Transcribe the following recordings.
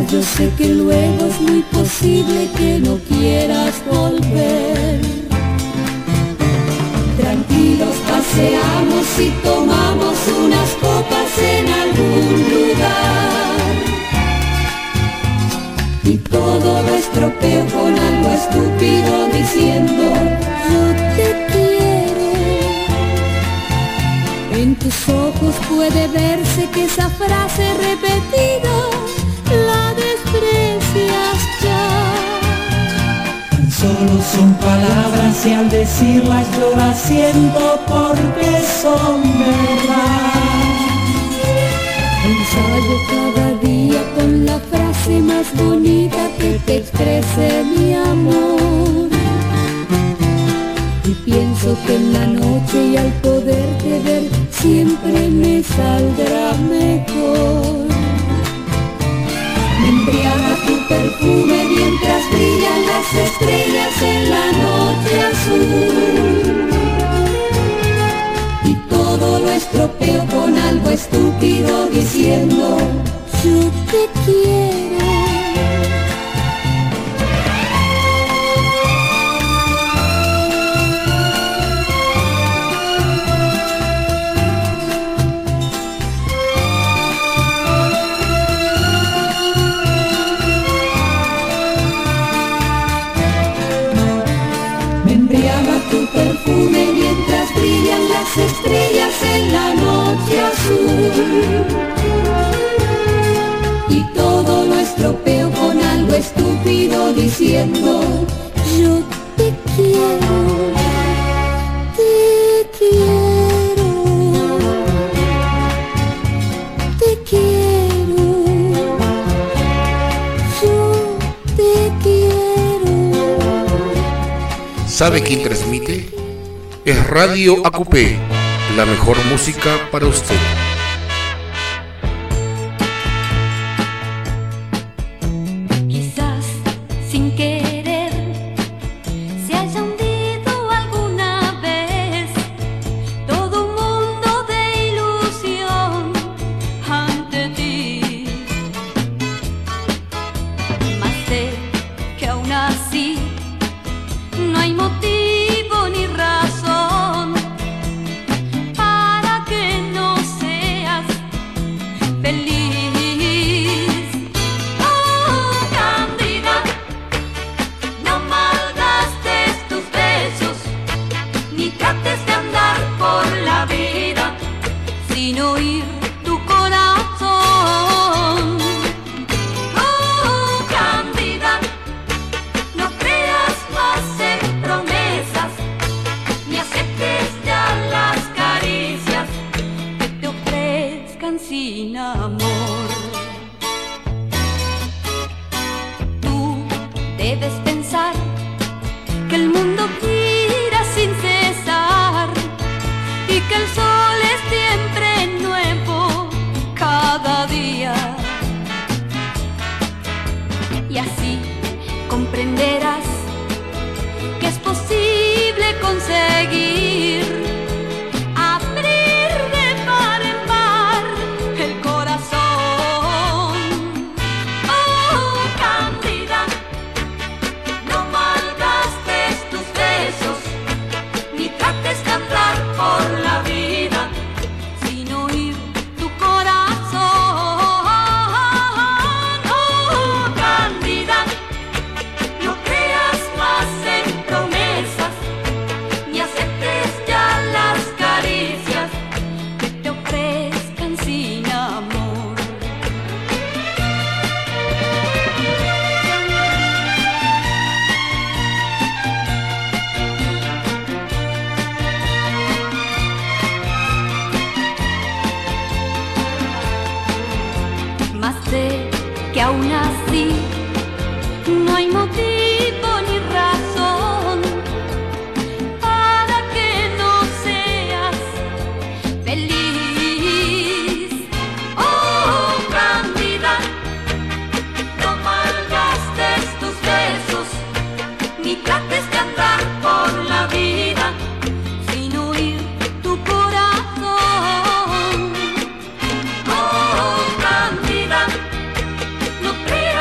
yo sé que luego es muy posible que no quieras volver. Tranquilos paseamos y tomamos unas copas en algún lugar, y todo lo estropeo con algo estúpido diciendo yo te quiero. En tus ojos puede verse que esa frase repetida la desprecias ya. Solo son palabras y al decirlas yo las siento porque son verdad. Ensayo cada día con la frase más bonita que te exprese mi amor, y pienso que en la noche y al poderte ver siempre me saldrá mejor. Me embriaga tu perfume mientras brillan las estrellas en la noche azul, y todo lo estropeo con algo estúpido diciendo yo te quiero. Mientras brillan las estrellas en la noche azul, y todo lo estropeo con algo estúpido diciendo yo te quiero, te quiero, te quiero, yo te quiero. ¿Sabe quién transmite? Es Radio Acupé, la mejor música para usted. Quizás sin querer se haya hundido alguna vez todo un mundo de ilusión ante ti, mas sé que aún así no hay motivo ni razón para que no seas feliz. Oh, Cándida, no malgastes tus besos, ni trates de andar por la vida sin oír tu corazón. Oh, Cándida, no creas más en promesas, ni aceptes ya las caricias que te ofrezcan sin amor. Tú debes pensar que el mundo gira sin cesar y que el sol es siempre nuevo cada día, y así comprenderás que es posible conseguir abrir de par en par el corazón. Oh, Cándida, no malgastes tus besos, ni trates de andar por la vida sin oír tu corazón. Oh, Cándida, no creas más en promesas, ni aceptes ya las caricias que te ofrezcan sin amor. Mas sé que aún así no hay motivo ni razón para que no seas feliz. Oh, Cándida, no malgastes tus besos, ni trates de andar por la vida sin oír tu corazón. Oh, Cándida, no creas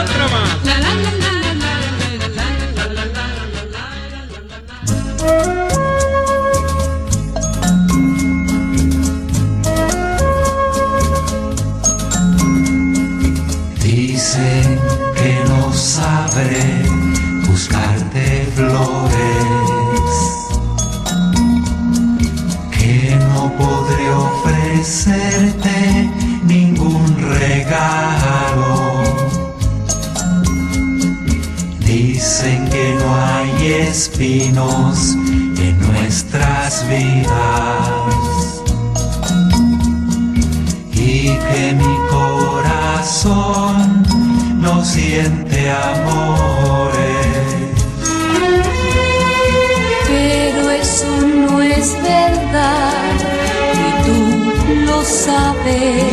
dicen que no hay espinos en nuestras vidas y que mi corazón no siente amores. Pero eso no es verdad y tú lo sabes.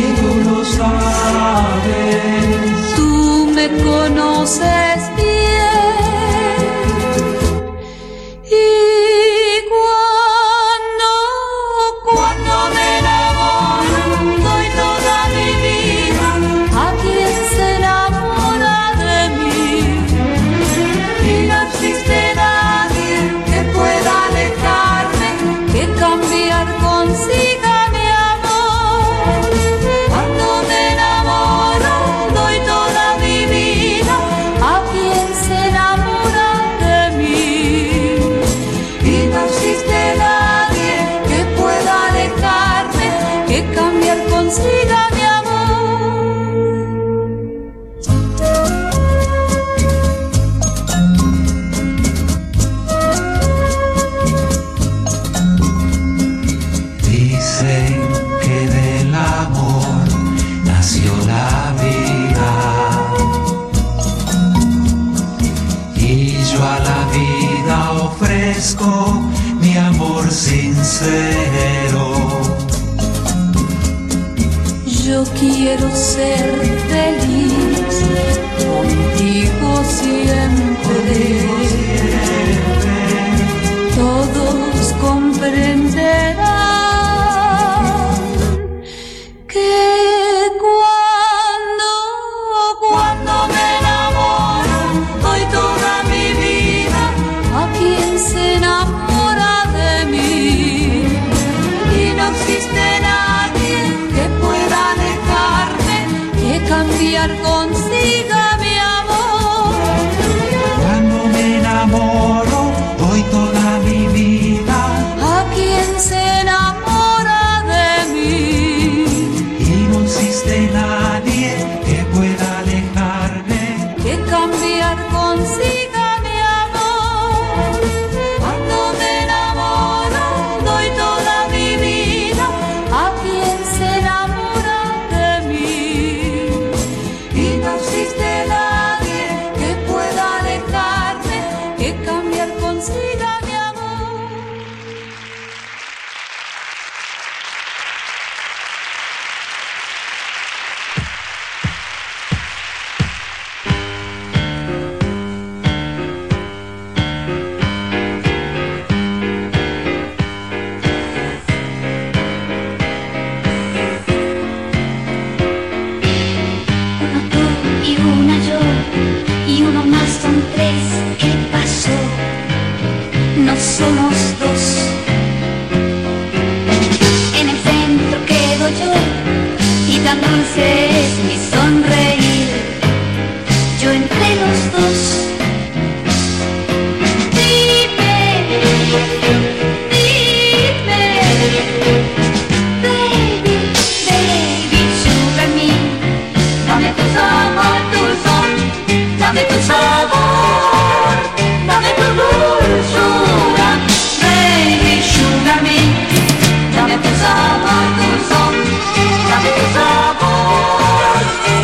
Tú me conoces bien y cuando me enamoro doy toda mi vida a quien se enamora de mí y no existe nadie que pueda alejarme, que cambiar consiga mi amor. Cuando me enamoro doy toda mi vida a quien se enamora de mí y no existe nadie que pueda alejarme, que cambiar consiga mi amor. Dicen que del amor nació la vida y yo a la vida ofrezco mi amor sincero. Yo quiero ser feliz contigo siempre. Todos comprenderán que cuando me enamoro doy toda mi vida a quien se enamora de mí y no existe nadie que pueda alejarme, que cambiar consiga mi amor. Cuando me enamoro doy toda mi vida A quien se enamora de mí y no existe nadie que pueda alejarme. que cambiar consiga mi amor. Cuando me enamoro doy toda mi vida a quien se enamora de mí y no existe nadie que pueda alejarme, que cambiar consiga mi amor. Uno tú y una yo, y uno más son tres. ¿Qué pasó? No somos dos. En el centro quedo yo, y tan dulce es mi sonreír. Yo entre los dos. Dime, baby, baby, sugar me. Dame tu sabor, dulzón, dame tu sabor, dame tu dulzura, baby, sugar me. Dame tu sabor, dulzón, dame tu sabor,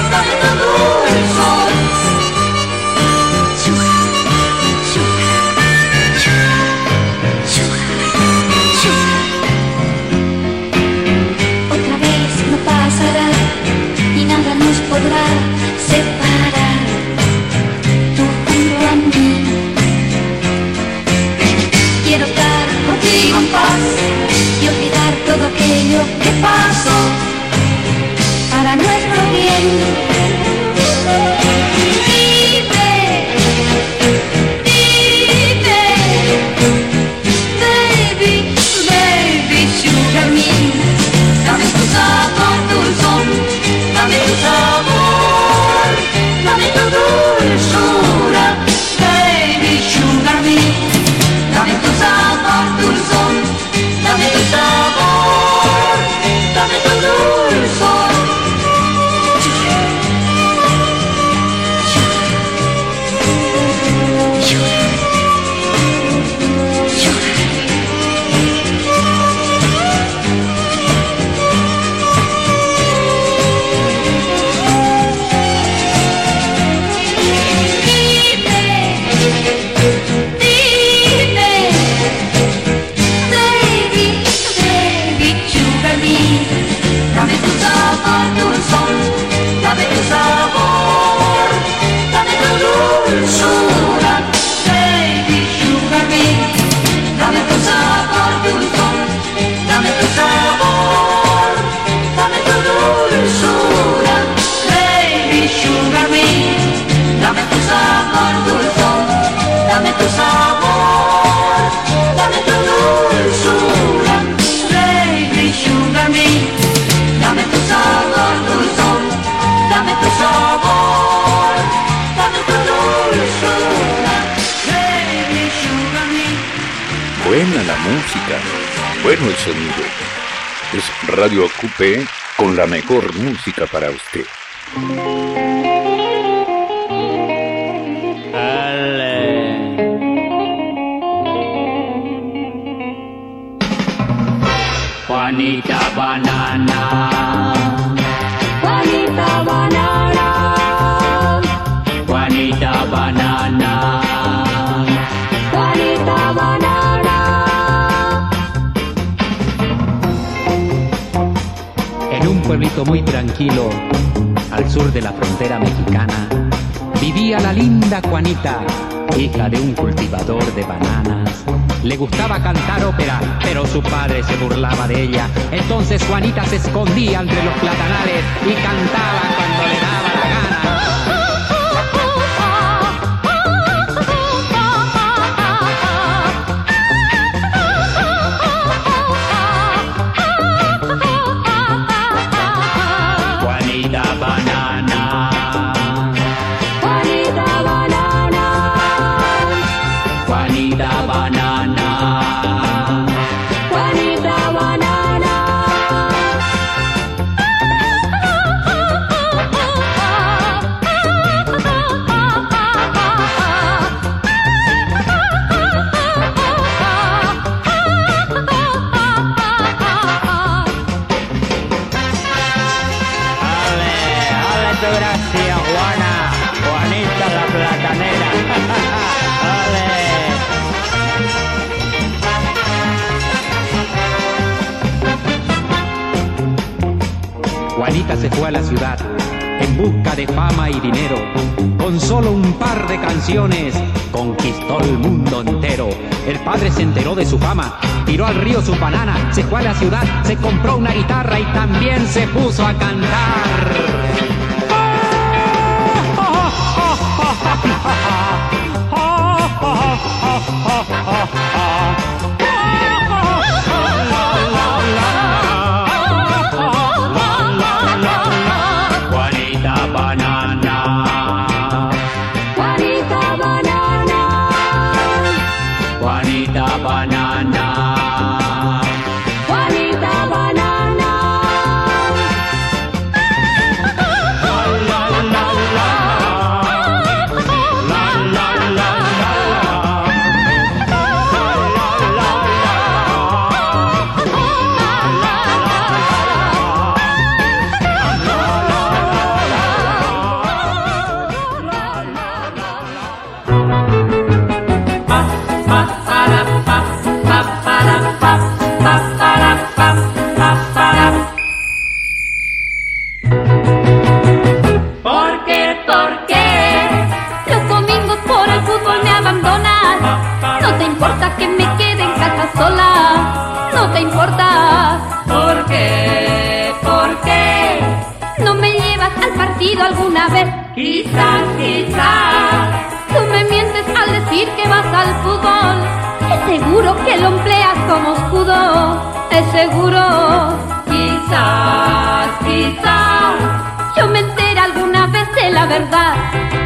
dame tu sabor, dame tu dulzura, baby sugar me, dame tu sabor dulzón, dame tu sabor, dame tu dulzura, baby sugar me. Buena la música, bueno el sonido. Es Radio Acupé con la mejor música para usted. Juanita banana, Juanita banana, Juanita banana, Juanita banana. En un pueblito muy tranquilo, al sur de la frontera mexicana, vivía la linda Juanita, hija de un cultivador de bananas. Le gustaba cantar ópera, pero su padre se burlaba de ella. Entonces Juanita se escondía entre los platanales y cantaba cuando le daba la gana. Juanita banana, Juanita banana, Juanita banana, Juanita banana. ale tu gracia Juana, Juanita la platanera, ale. Juanita se fue a la ciudad en busca de fama y dinero. Con solo un par de canciones conquistó el mundo entero. El padre se enteró de su fama, tiró al río su banana, se fue a la ciudad, se compró una guitarra y también se puso a cantar. Juanita banana, Juanita banana, Juanita banana, Juanita banana. ¿Por qué? ¿Por qué? Los domingos por el fútbol me abandonas. No te importa que me quede en casa sola. No te importa. ¿Por qué? ¿Por qué? No me llevas al partido alguna vez. Quizás, quizás. Tú me mientes al decir que vas al fútbol. Es seguro que lo empleas como escudo. Es seguro. Quizás, quizás yo me entere alguna vez de la verdad.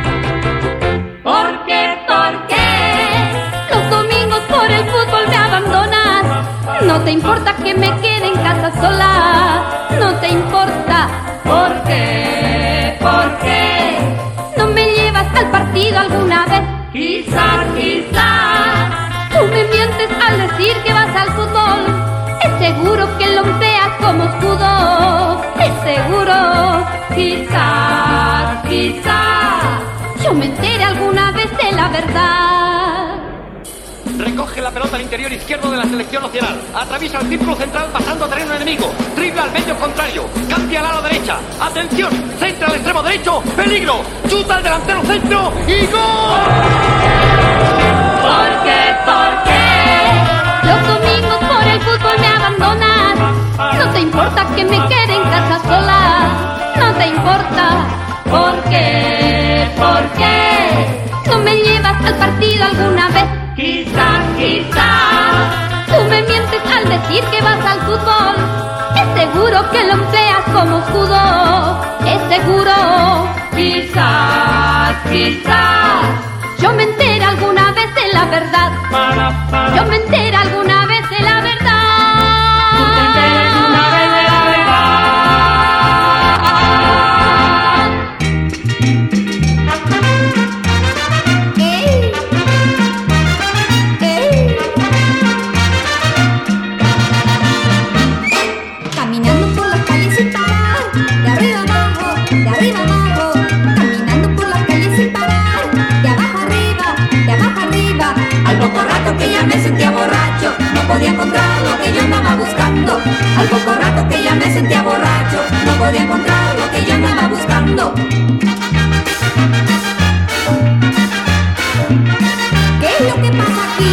¿Por qué? ¿Por qué? Los domingos por el fútbol me abandonas. No te importa que me quede en casa sola. No te importa. ¿Por qué? ¿Por qué? No me llevas al partido alguna vez. Quizás, quizás. Tú me mientes al decir que vas al fútbol. Es seguro que lo empleas como escudo. Es seguro. Quizás, quizás yo me entere alguna vez de la verdad. Recoge la pelota al interior izquierdo de la selección nacional. Atraviesa el círculo central pasando a terreno enemigo. Dribla al medio contrario. Cambia al ala derecha. Atención. Centra al extremo derecho. Peligro. Chuta al delantero centro. Y ¡gol! ¿Por qué? ¿Por qué? Los domingos por el fútbol me abandonas. No te importa que me quede en casa sola. No te importa. ¿Por qué? ¿Por qué? No me llevas al partido alguna alguna vez. Quizás, quizás. Tú me mientes al decir que vas al fútbol. Es seguro que lo empleas como escudo. Es seguro. Quizás, quizás. Yo me enteré alguna vez de la verdad. Yo me enteré alguna vez de la verdad. Tú te enteras una vez de la Caminando por las calles sin parar, de arriba abajo, de arriba abajo. Caminando por las calles sin parar, de abajo arriba, de abajo arriba. Al poco rato que ya me sentía borracho, no podía encontrar lo que yo andaba buscando. Al poco rato que ya me sentía borracho, no podía encontrar lo que yo andaba buscando. ¿Qué es lo que pasa aquí?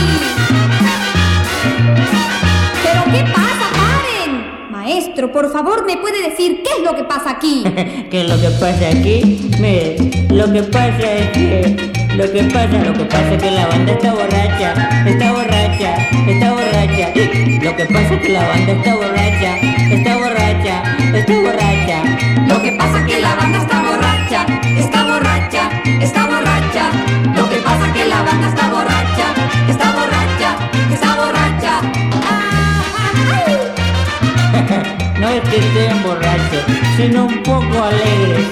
¿Pero qué pasa? ¡Paren! Maestro, por favor, ¿me puede decir qué es lo que pasa aquí? ¿Qué es lo que pasa aquí? Mire, lo que pasa es que... Lo que pasa es que la banda está borracha. Lo que pasa es que la banda está borracha. Lo que pasa es que la banda está borracha. Lo que pasa es que la banda está borracha. No es que estén borrachos, sino un poco alegres.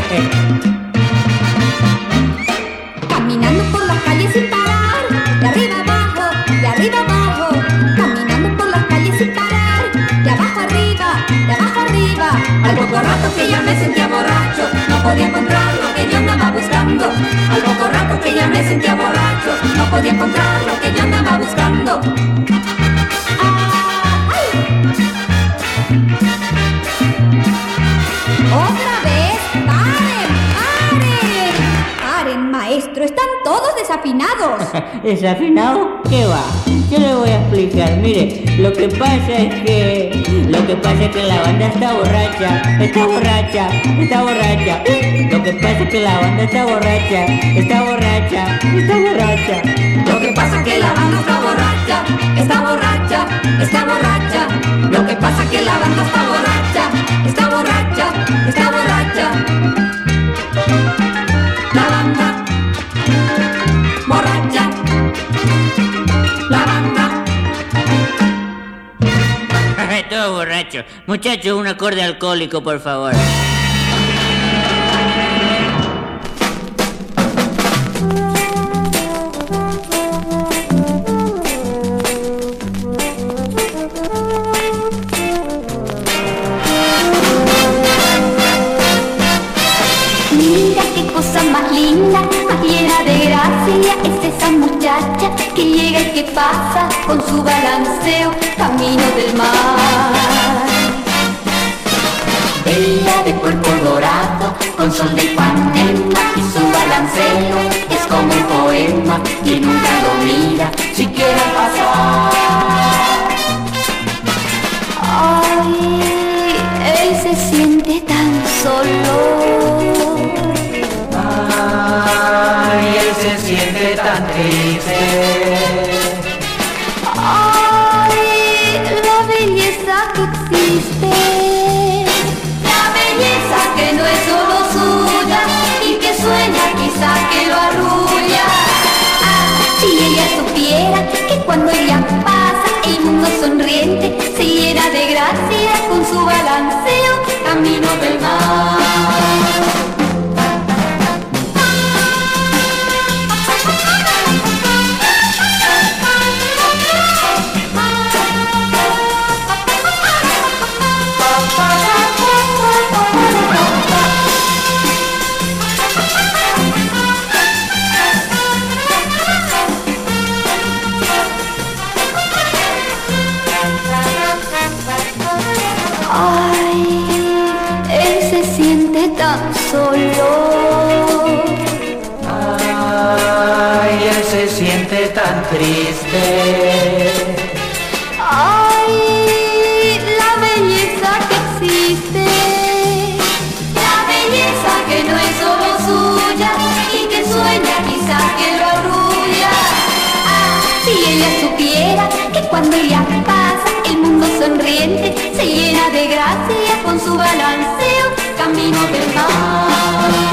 Caminando por las calles sin parar, de arriba abajo, de arriba abajo. Caminando por las calles sin parar, de abajo arriba, de abajo arriba. Al poco rato que ya me sentía borracho, no podía encontrar lo que yo andaba buscando. Al poco rato que ya me sentía borracho, no podía encontrar lo que yo andaba buscando. ¡Otra vez! ¡Paren, maestro! ¡Están todos desafinados! ¿Desafinados? ¿Qué va? Yo le voy a explicar. Mire, lo que pasa es que la banda está borracha. Lo que pasa es que la banda está borracha. Lo que pasa es que la banda está borracha. Lo que pasa es que la banda está borracha. La banda borracha. La banda. Todo borracho. Muchachos, un acorde alcohólico, por favor. Mira qué cosa más linda, más llena de gracia es esa muchacha que llega y que pasa con su balanceo camino del mar. Bella de cuerpo dorado, con sol de Ipanema y su balanceo es como un poema que nunca lo mira siquiera pasar. Ay, él se siente tan solo. Ay, él se siente tan triste. Ay, la belleza que existe. La belleza que no es solo suya y que sueña quizá que lo arrulla. Ah, si ella supiera que cuando ella pasa el mundo sonriente se llena de gracia con su balanceo camino del mar. Ay, él se siente tan solo. Ay, él se siente tan triste. Ay, la belleza que existe. La belleza que no es solo suya y que sueña quizá que lo arrulla. cuando ella pasa, el mundo sonriente se llena de gracia con su balanceo, camino del mar.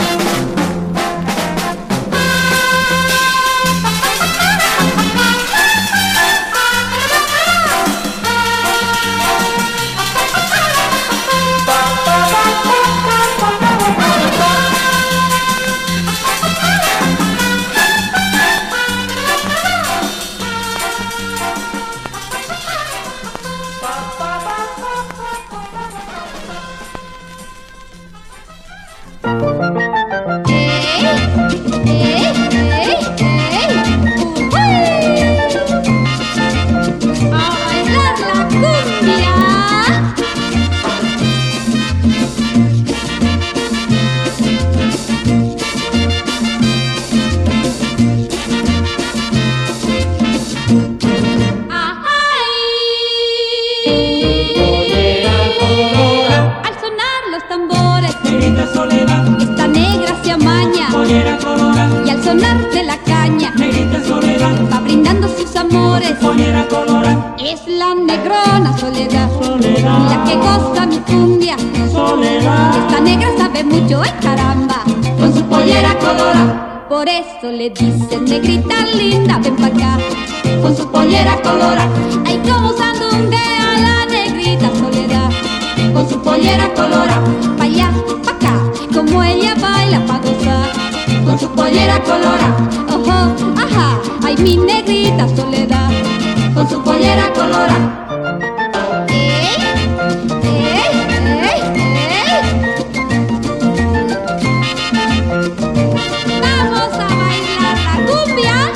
Es la negrona Soledad, la que goza mi cumbia. Esta negra sabe mucho, ¡ay caramba! Con su pollera colorada. Por eso le dicen negrita linda, ven pa' acá. Con su pollera colorada. Ay, como sandunguea la negrita Soledad. Con su pollera colorada. Pa' allá, pa' acá, como ella baila pa' gozar. Con su pollera colorada. Ojo, ajá, ay mi negrita Soledad. Con su pollera colorada. Vamos a bailar la cumbia.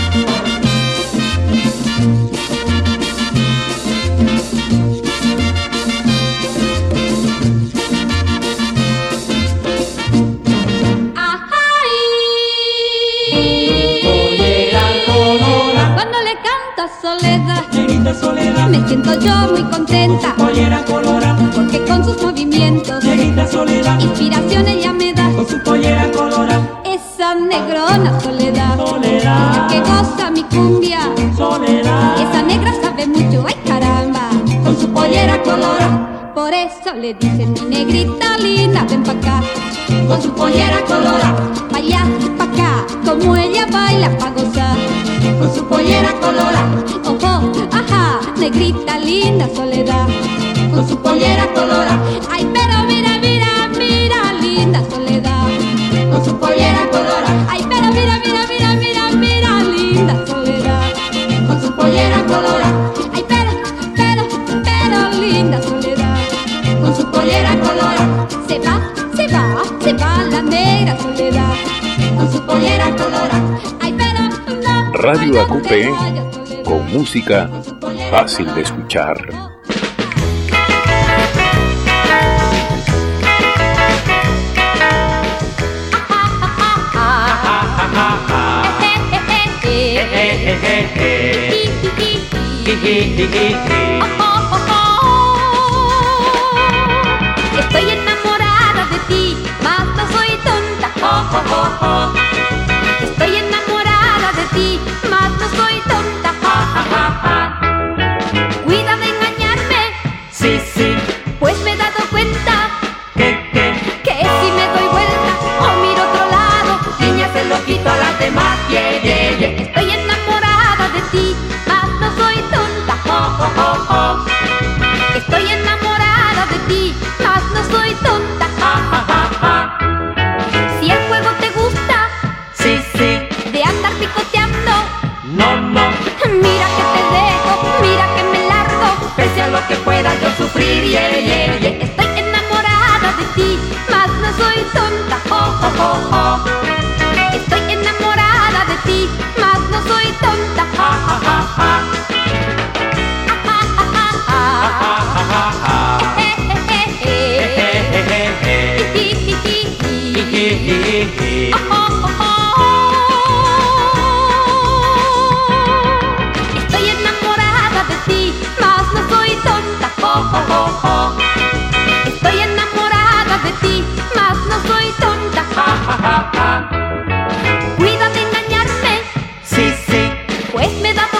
Cuando le canta Soledad, me siento yo muy contenta, porque con sus movimientos, inspiración ella me da. Con su pollera colorada. Esa negrona Soledad, la que goza mi cumbia. Esa negra sabe mucho, ay caramba. Con su pollera colorada. Por eso le dicen mi negrita linda, ven pa' acá. Con su pollera colorada. Pa' allá, pa' acá, como ella baila pa' gozar. Con su pollera colorada. Ojo, ajá, negrita linda Soledad. Con su pollera colorada. Ay, pero mira, mira, mira, linda Soledad. Con su pollera colorada. Ay, pero mira, mira, mira, mira, mira, linda Soledad. Con su pollera colorada. Ay, pero, linda Soledad. Con su pollera colorada. Se va la negra Soledad. Con su pollera colorada. Ay, pero no. Radio AQP, te vayas, Soledad. con música fácil de escuchar. Estoy enamorada de ti, mas no soy tonta. Estoy enamorada de ti, mas no soy tonta. Cuida de engañarme, Sí, sí. pues me he dado cuenta ¿Qué? que si me doy vuelta o miro otro lado, Niña se lo quito a las demás. Yeah, yeah, yeah. estoy enamorada de ti, mas no soy tonta. Estoy enamorada de ti, mas no soy tonta. Si el juego te gusta, Sí, sí. de andar picoteando, No, no. mira que te dejo, mira que me largo. Pese a lo que pueda yo sufrir. Yeah, yeah, yeah. Estoy enamorada de ti, mas no soy tonta. Estoy enamorada de ti, mas no soy tonta. Estoy enamorada de ti, mas no soy tonta. Estoy enamorada de ti, mas no soy tonta. Cuida de engañarme, Sí, sí. pues me da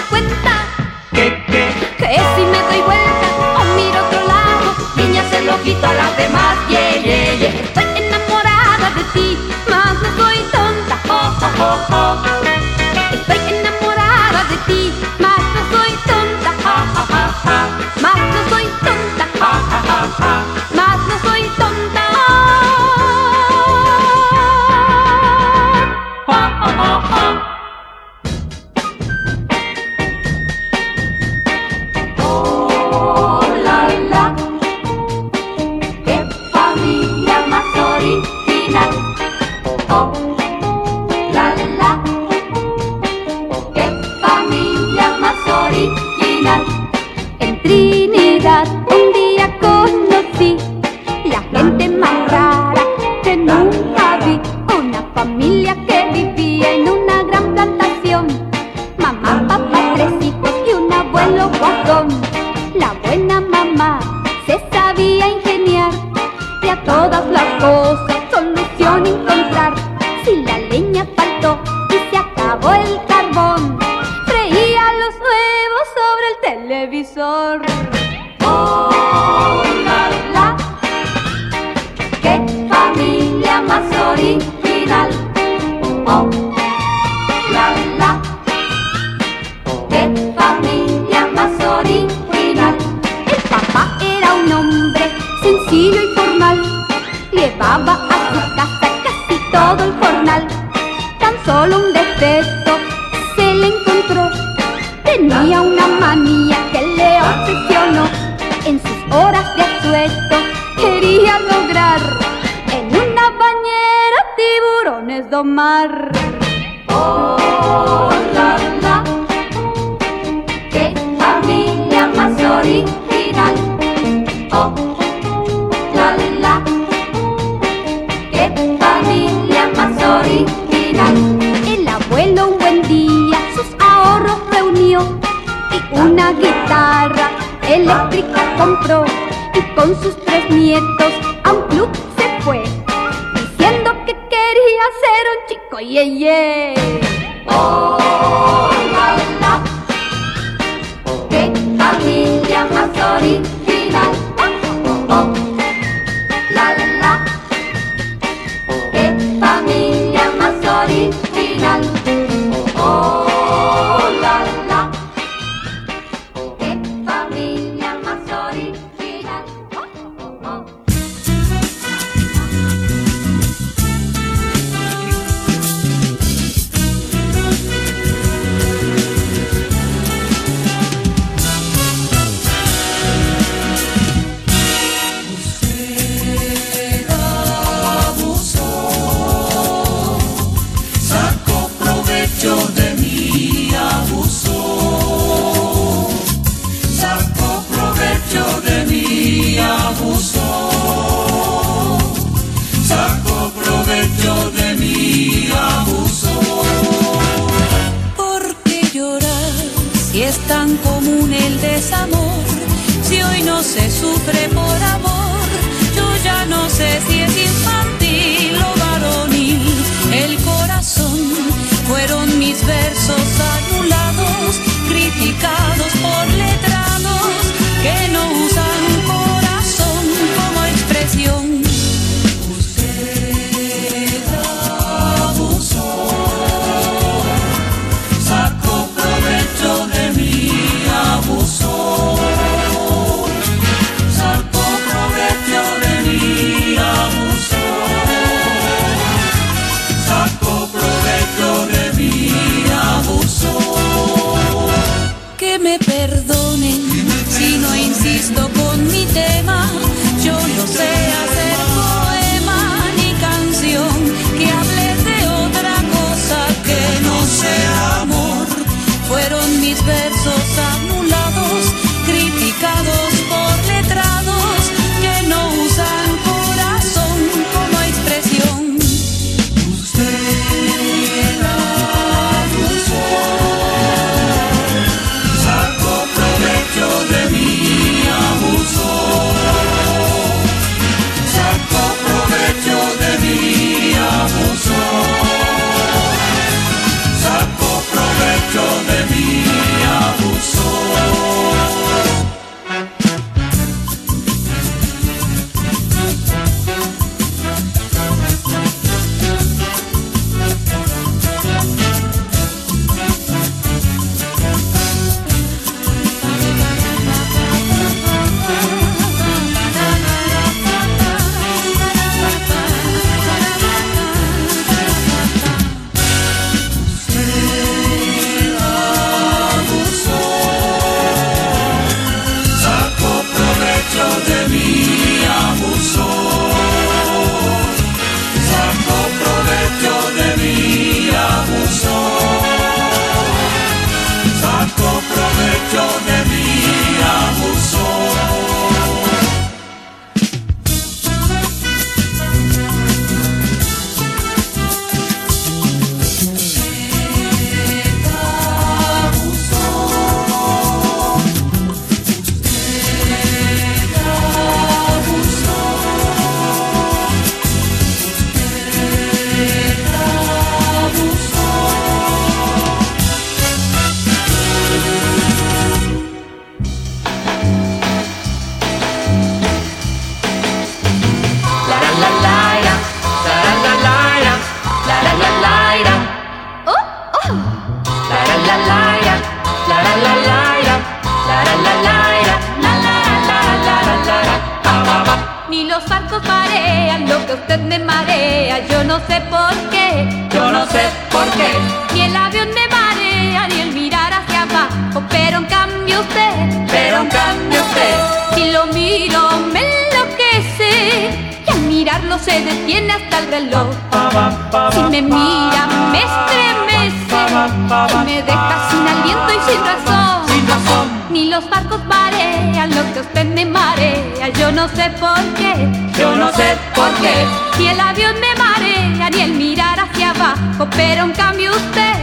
solo guasón. La buena mamá se sabía ingeniar y a todas las cosas solución encontrar. Si la leña faltó y se acabó el carbón, freía los huevos sobre el televisor. ¡Oh, la, la! ¡Qué familia más original! ¡Oh, la, la! ¡Qué familia más original! El papá era un hombre sencillo y formal, llevaba a su casa casi todo el jornal. Tan solo un defecto se le encontró, tenía una manía que le obsesionó. En sus horas de asueto quería lograr en una bañera tiburones domar. Oh, la, la, qué familia más original. Oh, la, la, qué familia más original. El abuelo un buen día sus ahorros reunió y una guitarra eléctrica compró, y con sus 3 nietos a un club se fue, diciendo que quería ser un chico yeye. Oh, la, la, qué familia más original. Oh, la, la, qué familia más original. Oh, la, la, qué familia más original. Oh, oh, oh. Es tan común el desamor, si hoy no se sufre por amor, yo ya no sé si es infantil o varonil. El corazón fueron mis versos anulados, criticados por letrados que no usan corazón como expresión. Usted abusó, sacó provecho de mí, abusó, sacó provecho de mí, abusó, sacó provecho de mí, abusó. Que me perdonen si no insisto con mi tema, yo no sé hacer poema ni canción que hable de otra cosa que no sea amor. Fueron mis versos anulados, criticados por letrados que no usan corazón como expresión. Usted abusó, sacó provecho de mí, abusó, sacó provecho de mí, abusó, sacó provecho de mí, abusó. no sé por qué, yo no sé por qué. Ni el avión me marea, ni el mirar hacia abajo, pero en cambio usted, si lo miro me enloquece, y al mirarlo se detiene hasta el reloj. Si me mira me estremece, y me deja sin aliento y sin razón. Ni los barcos marean lo que usted me marea, yo no sé por qué, ni el avión me marea, ni el mirar hacia abajo, pero en cambio usted,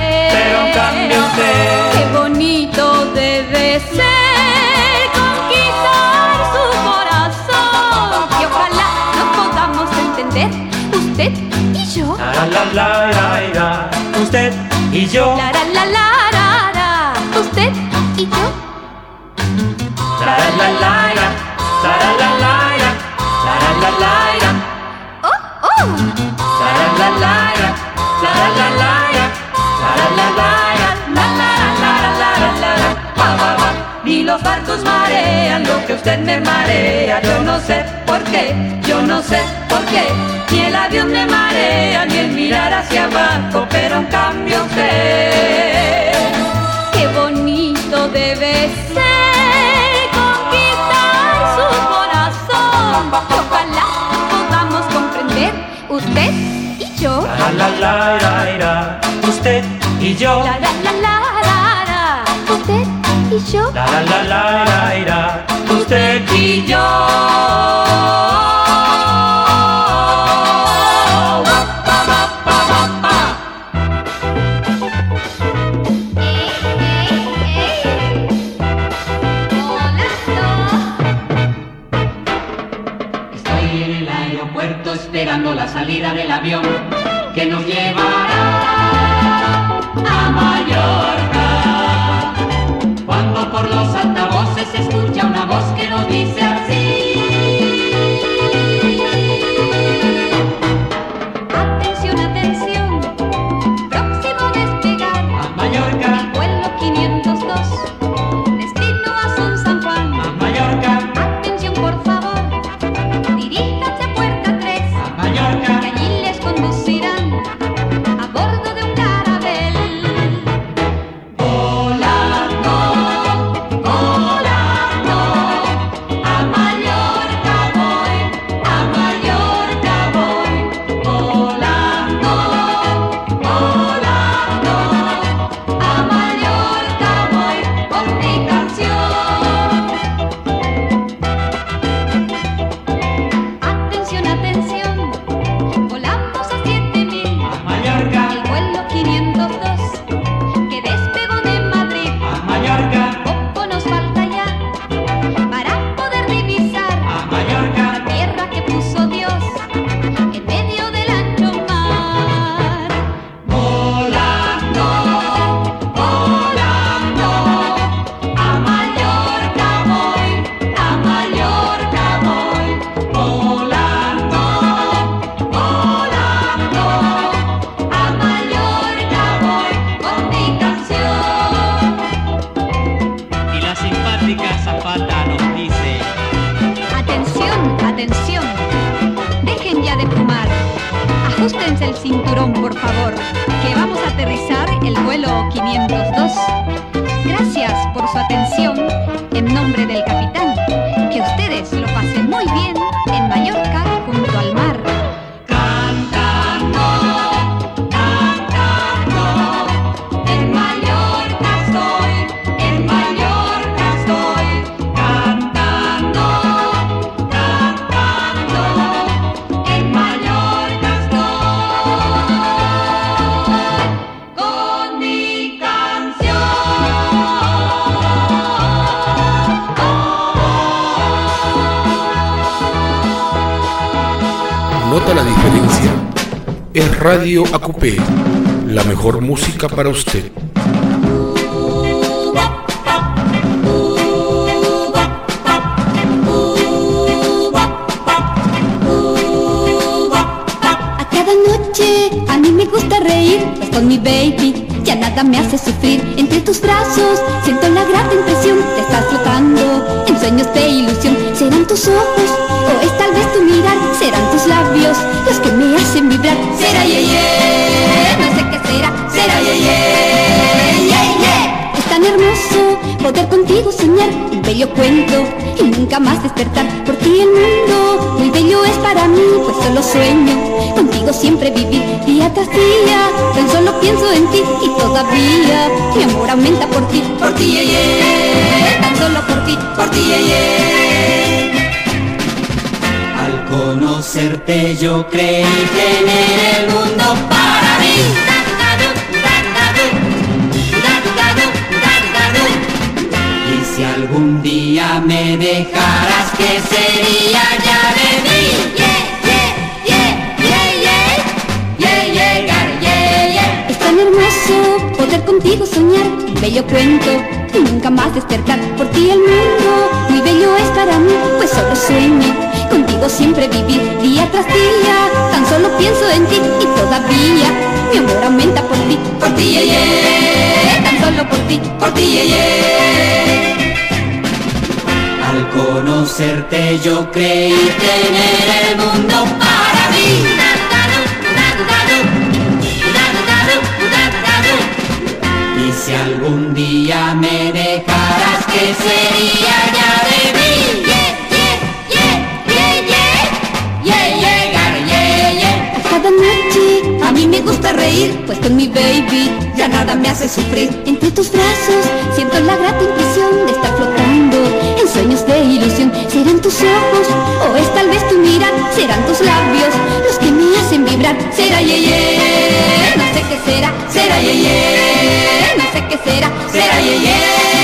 qué bonito debe ser conquistar su corazón, y ojalá nos podamos entender, usted y yo. Usted y yo. Usted y yo. Ni los barcos marean lo que usted me marea, yo no sé por qué, ni el avión me marea, ni el mirar hacia abajo, pero en cambio usted, qué bonito debe ser conquistar su corazón, ojalá podamos comprender, usted y yo. Usted y yo. Usted y yo. Usted y yo. Estoy en el aeropuerto esperando la salida del avión que nos llevará a Mallorca. Cuando por los altavoces se escucha una voz que nos dice así: atención, atención, próximo a despegar a Mallorca, el vuelo 502, destino Azul San Juan, a Mallorca, atención por favor, diríjanse a puerta 3, a Mallorca, que allí les conducirán a bordo de un carabel. volando, volando, a Mallorca voy, volando, volando, a Mallorca voy con mi canción. Atención, atención, volamos a 7000, A Mallorca, el vuelo 502, que despegó de Madrid. a Mallorca, Poco nos falta ya para poder divisar a Mallorca, la tierra que puso Dios en medio del ancho mar. volando, volando, a Mallorca voy, volando, volando, a Mallorca voy con mi canción. Y la simpática azafata nos dice: Atención, atención, dejen ya de fumar, ajustense el cinturón por favor, que vamos a aterrizar el vuelo 502. Gracias por su atención, en nombre del capitán, que ustedes lo pasen muy bien en Mallorca junto al mar. Cantando, cantando, en Mallorca estoy, cantando, cantando, en Mallorca estoy, con mi canción. Nota la diferencia. Es Radio ACUPE, la mejor música para usted. A cada noche a mí me gusta reír, pues con mi baby ya nada me hace sufrir. Entre tus brazos siento la grata impresión de estar flotando en sueños de ilusión. Serán tus ojos o es tal vez tu mirar, serán tus labios los que me hacen vibrar. Será contigo soñar un bello cuento y nunca más despertar. Por ti el mundo muy bello es para mí, pues solo sueño contigo siempre vivir. Día tras día tan solo pienso en ti y todavía mi amor aumenta por ti, yeah, yeah. Tan solo por ti, yeah, yeah. Al conocerte yo creí tener el mundo para mí. Y si algún día me dejaras, ¿qué sería ya de mí? Es tan hermoso poder contigo soñar un bello cuento y nunca más despertar. Por ti el mundo muy bello es para mí, pues solo sueño contigo siempre vivir. Día tras día tan solo pienso en ti y todavía mi amor aumenta por ti, yeah, yeah. Tan solo por ti, yeah, yeah. Al conocerte yo creí tener el mundo para mí. Y si algún día me dejaras, ¿qué sería ya de mí? Cada noche a mí me gusta reír, pues con mi baby ya nada me hace sufrir. Entre tus brazos siento la grata impresión de estar flotando en sueños de ilusión. Serán tus ojos o es tal vez tu mirar, serán tus labios los que me hacen vibrar. Será yeah, yeah. No sé qué será, yeah, yeah. No sé qué será, yeah, yeah.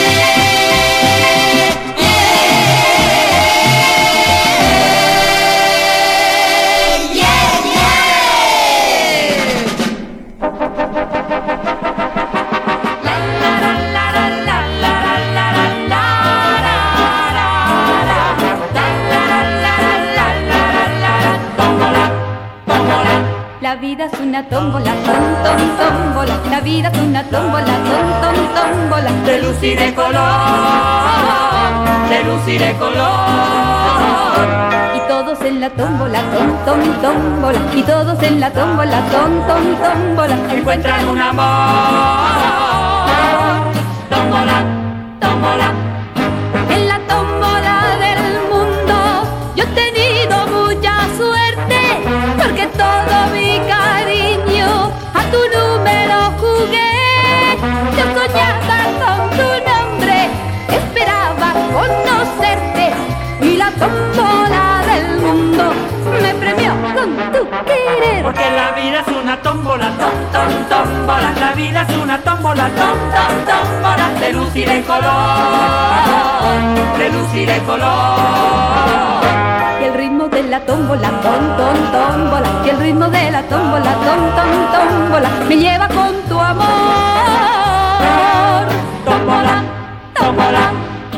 La vida es una tómbola, tómbola. La vida es una tómbola, tómbola. De luz y de color, de luz y de color. Y todos en la tómbola, tómbola. Y todos en la tómbola, tómbola. Encuentran un amor, tómbola, tómbola. En la tómbola del mundo yo he tenido mucha suerte, porque todo mi cariño a tu número jugué. Yo soñaba con tu nombre, esperaba conocerte, y la tómbola del mundo me premió con tu querer. Porque la vida es una tómbola, tómbola. La vida es una tómbola, tómbola. De luz y de color, de luz y de color. Y el ritmo de la tómbola, tómbola. Y el ritmo de la tómbola, tómbola. Me lleva con tu amor. Tómbola, tómbola.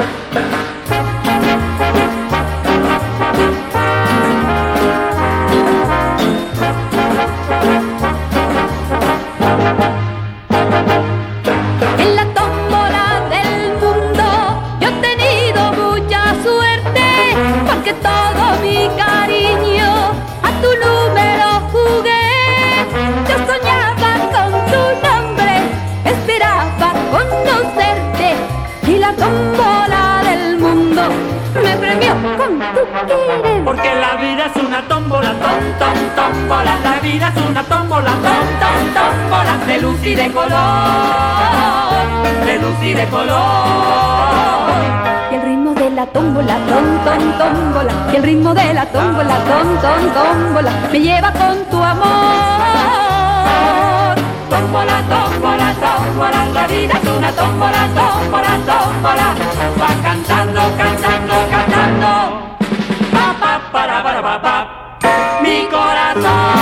En la tómbola del mundo yo he tenido mucha suerte, porque todo mi cariño a tu número jugué. Yo soñaba con tu nombre, esperaba conocerte, y la tómbola del mundo me premió con tu querer. Porque la vida es una tómbola, tómbola. La vida es una tómbola, tómbola. De luz y de color, de luz y de color. Y el ritmo de la tómbola, tómbola. Y el ritmo de la tómbola, tómbola. Me lleva con tu amor. Tómbola, tómbola, tómbola. La vida es una tómbola, tómbola. Va cantando, cantando, cantando. Pa, pa, para, pa. Mi corazón.